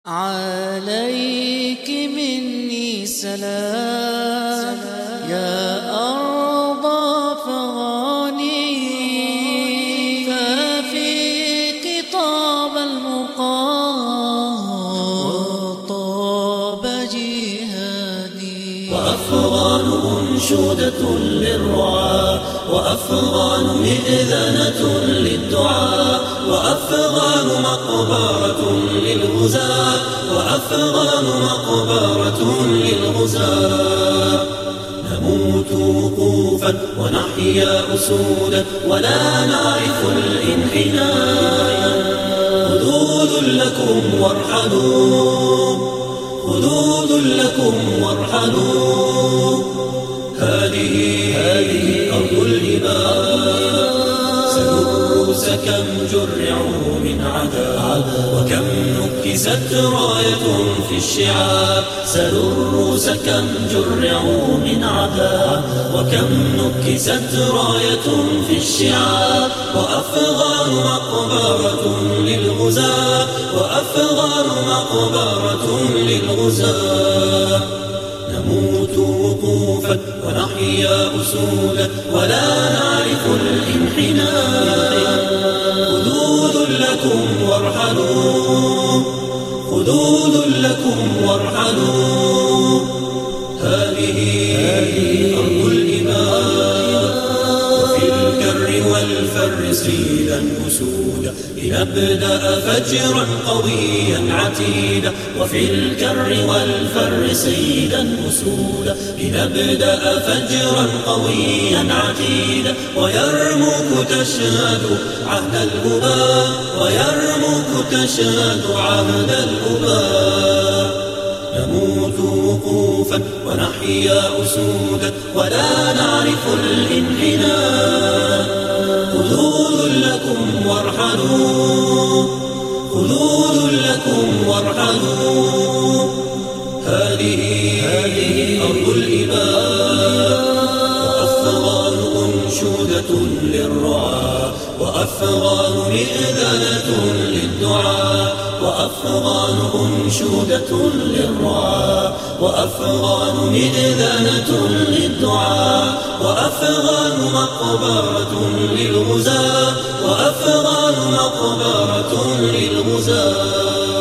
عليك مني سلام يا أرض فغاني، ففيك طاب المقام وطاب جهادي. وأفغان أنشودة للرعاة، وأفغان مئذنة للدعاء، وأفغان مقبرة للغزاة، وأفغان مقبرة للغزاة. نموت وقوفا ونحيا أسودا ولا نعرف الانحناء. خذوا ذلكم وارحلوا، خذوا ذلكم وارحلوا. هذه أرض الإباء. سلوا الروس كم جرعوا من عذاب، وكم نكست راية في الشعاب. سلوا الروس كم جرعوا من عذاب، وكم نكست راية في الشعاب. وأفغان مقبرة للغزاة، وأفغان مقبرة للغزاة. نموت وقوفا ونحيا أسودا ولا نعرف الانحناء. خذوا ذلكم وارحلوا، خذوا ذلكم وارحلوا. هذه أرض الإباء. وفي الكر والفر صيدا أسودا لنبدأ فجرا قويا عتيدا. وفي الكر والفر صيدا أسودا لنبدأ فجرا قويا عتيدا. ويرموك تشهد عهد الأباء، ويرموك تشهد عهد الأباء. نموت وقوفا ونحيا أسودا ولا نعرف الانحناء. خذوا ذلكم وارحلوا، خذوا ذلكم وارحلوا. هذه أرض الإباء. وأفغان أنشودة للرعاة، وأفغان مئذنة للدعاء. وأفغان أنشودة للرعاة، وأفغان مئذنة للدعاء. وأفغان مقبرة للغزاة، وأفغان مقبرة للغزاة.